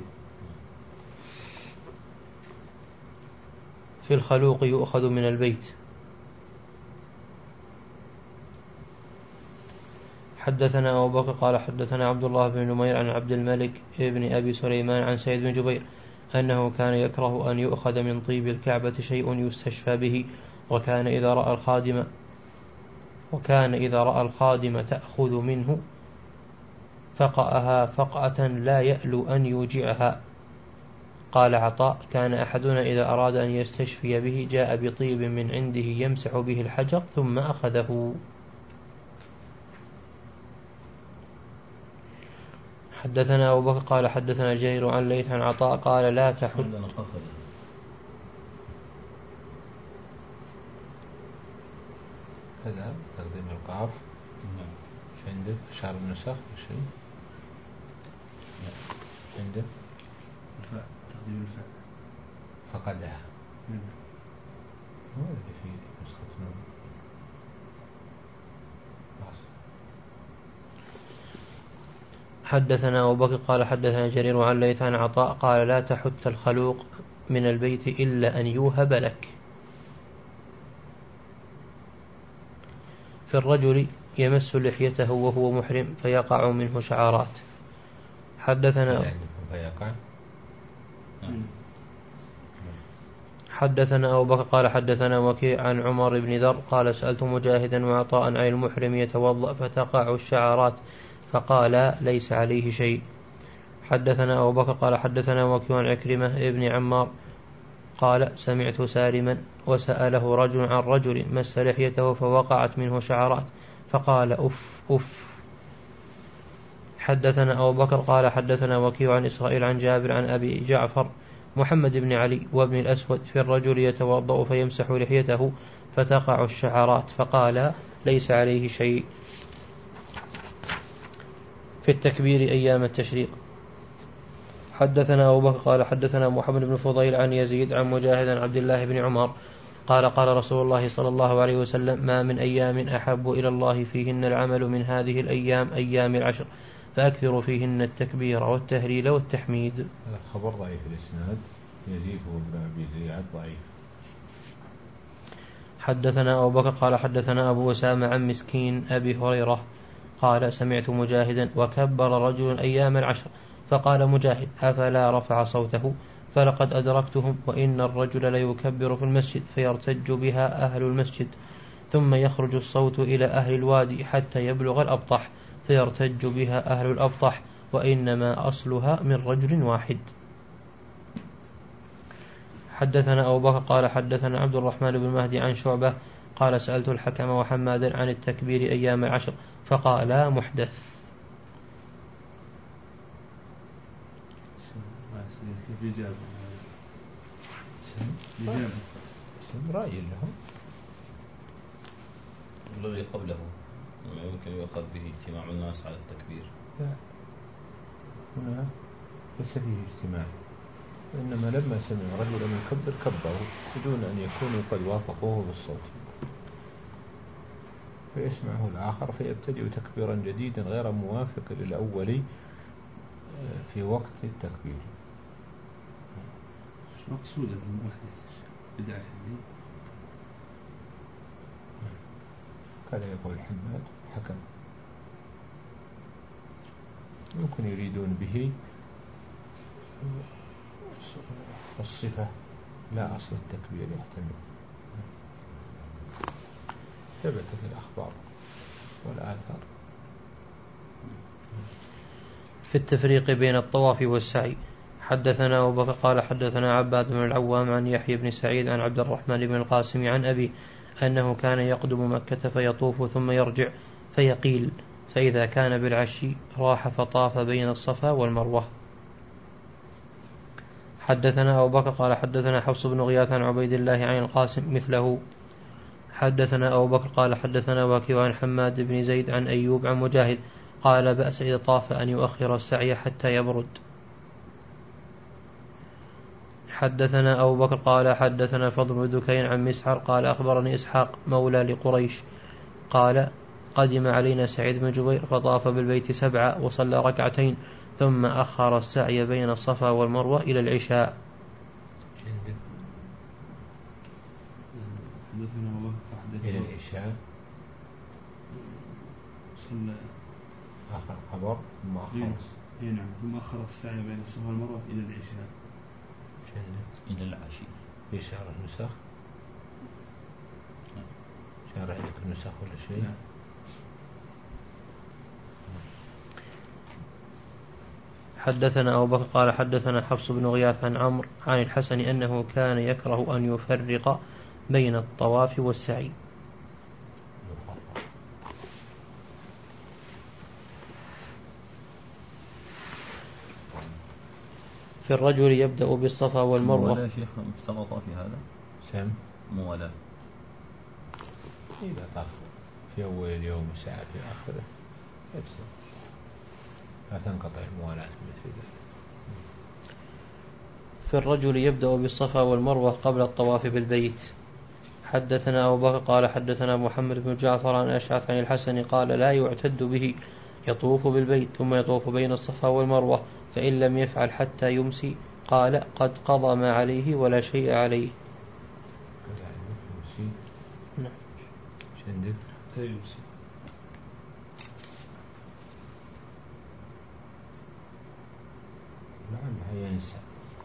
في الخلوق يؤخذ من البيت. حدثنا أبو بكر قال حدثنا عبد الله بن نمير عن عبد الملك ابن أبي سليمان عن سعيد بن جبير أنه كان يكره أن يؤخذ من طيب الكعبة شيء يستشفى به وكان إذا رأى الخادم وكان إذا رأى الخادم تأخذ منه فقأها فقأة لا يألو أن يوجعها قال عطاء: كان أحدنا إذا أراد أن يستشفي به جاء بطيب من عنده يمسح به الحجر ثم أخذه. حدثنا أبو بكر قال حدثنا جرير عن ليث عن عطاء قال: لا تحد كذا تقديم القاف ايش عندك؟ شعر النسخ شيء عندك؟ الفاء، تقديم الفاء فقدها هذا في نسختنا. حدثنا أبو بكر قال حدثنا جرير عن ليث عن عطاء قال: لا تحت الخلوق من البيت إلا أن يوهب لك. في الرجل يمس لحيته وهو محرم فيقع منه شعرات. حدثنا فيقع حدثنا أبو بكر قال حدثنا وكيع عن عمر بن ذر قال: سألت مجاهدا وعطاء عن المحرم يتوضأ فتقع الشعرات فقال: ليس عليه شيء. حدثنا أبو بكر قال حدثنا وكيع عن عكرمة ابن عمار قال: سمعت سالما وسأله رجل عن رجل مس لحيته فوقعت منه شعرات فقال: أف أف. حدثنا أبو بكر قال حدثنا وكيع عن إسرائيل عن جابر عن أبي جعفر محمد بن علي وابن الأسود في الرجل يتوضأ فيمسح لحيته فتقع الشعرات فقال: ليس عليه شيء. في التكبير أيام التشريق. حدثنا أبو بكر قال حدثنا محمد بن فضيل عن يزيد عن مجاهد عن عبد الله بن عمر قال: قال رسول الله صلى الله عليه وسلم: ما من أيام أحب إلى الله فيهن العمل من هذه الأيام أيام العشر فأكثروا فيهن التكبير والتهليل والتحميد. هذا خبر ضعيف الإسناد، يزيد هو ابن أبي زياد ضعيف. حدثنا أبو بكر قال حدثنا أبو أسامة عن مسكين أبي هريرة قال: سمعت مجاهدا وكبر رجل أيام العشر فقال مجاهد: أفلا رفع صوته؟ فلقد أدركتهم وإن الرجل ليكبر في المسجد فيرتج بها أهل المسجد ثم يخرج الصوت إلى أهل الوادي حتى يبلغ الأبطح فيرتج بها أهل الأبطح وإنما أصلها من رجل واحد. حدثنا أبو بكر قال حدثنا عبد الرحمن بن مهدي عن شعبة قال: سألت الحكم وحمادا عن التكبير أيام العشر فقال: محدث. رأي له الذي قبله ما يمكن يؤخذ به اجتماع الناس على التكبير. لا، هنا ليس فيه اجتماع، وإنما لما سمع رجلا يكبر كبروا بدون أن يكونوا قد وافقوه بالصوت، فيسمعه الآخر فيبتدئ تكبيرا جديدا غير موافق للأول في وقت التكبير. مقصود المحدث بدعة كان يقول حماد حكم، ممكن يريدون به الصفة لا أصل التكبير يحتمل. ثبت في الأخبار والآثار. في التفريق بين الطواف والسعي. حدثنا أبو بكر قال حدثنا عباد بن العوام عن يحيى بن سعيد عن عبد الرحمن بن القاسم عن أبي أنه كان يقدم مكة فيطوف ثم يرجع فيقيل، فإذا كان بالعشي راح فطاف بين الصفا والمروة. حدثنا أبو بكر قال حدثنا حفص بن غياث عن عبيد الله عن القاسم مثله. حدثنا أبو بكر قال حدثنا وكيع عن حماد بن زيد عن أيوب عن مجاهد قال: بأس إذا طاف أن يؤخر السعي حتى يبرد. حدثنا أبو بكر قال حدثنا فضل بن دكين عن مسحر قال: أخبرني إسحاق مولى لقريش قال: قدم علينا سعيد بن جبير فطاف بالبيت سبعة وصلى ركعتين ثم أخر السعي بين الصفا والمروة إلى العشاء. إلى العشاء صلى آخر خبر ثم أخر إيه نعم ثم أخر السعي بين الصفا والمروة إلى العشاء إلى العشي. في شهر النسخ شهر عندك النسخ ولا شيء؟ لا. حدثنا أبو بكر قال حدثنا حفص بن غياث عن عمرو عن الحسن أنه كان يكره أن يفرق بين الطواف والسعي. في الرجل يبدأ بالصفا والمروة. مولاة شيخ مشترطة في هذا؟ سم مولاة إذا طاف في أول اليوم ساعة في آخره لا تنقطع الموالاة مثل ذلك. في الرجل يبدأ بالصفا والمروة قبل الطواف بالبيت. حدثنا أبو بكر قال حدثنا محمد بن جعفر عن أشعث عن الحسن قال لا يعتد به يطوف بالبيت ثم يطوف بين الصفا والمروة فإن لم يفعل حتى يمسي قال قد قضى ما عليه ولا شيء عليه. نعم. شندك تيمسي. نعم ينسى.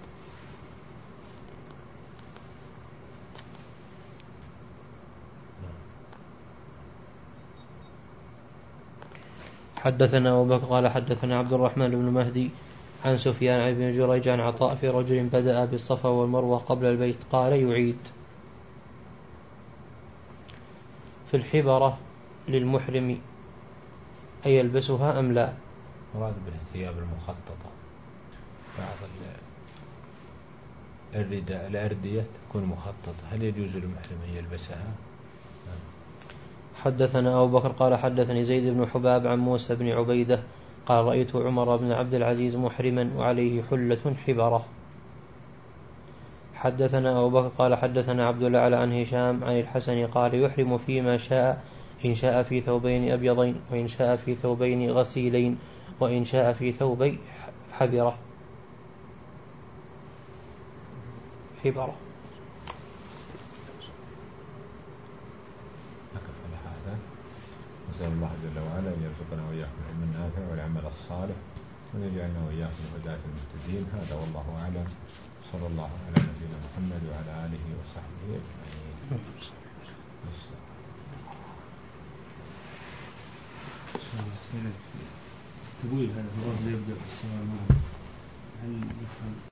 حدثنا أبو بكر قال حدثنا عبد الرحمن بن مهدي عن سفيان عن ابن جريج عن عطاء في رجل بدأ بالصفا والمروة قبل البيت قال يعيد. في الحبرة للمحرم أي يلبسها أم لا؟ مراد به الثياب المخططة. بعض الرداء الأردية تكون مخططة هل يجوز للمحرم أن يلبسها؟ حدثنا أبو بكر قال حدثني زيد بن حباب عن موسى بن عبيدة قال رأيت عمر بن عبد العزيز محرما وعليه حلة حبرة. حدثنا أبو بكر قال حدثنا عبد الأعلى عن هشام عن الحسن قال يحرم فيما شاء إن شاء في ثوبين أبيضين وإن شاء في ثوبين غسيلين وإن شاء في ثوبي حبرة حبرة. نسأل الله جل وعلا أن يرزقنا وإياكم العلم النافع والعمل الصالح وأن يجعلنا وإياكم هداة المهتدين. هذا والله أعلم. صلى الله على نبينا محمد وعلى آله وصحبه أجمعين. تقول هذا هو يبدأ بالسماء هل يفهم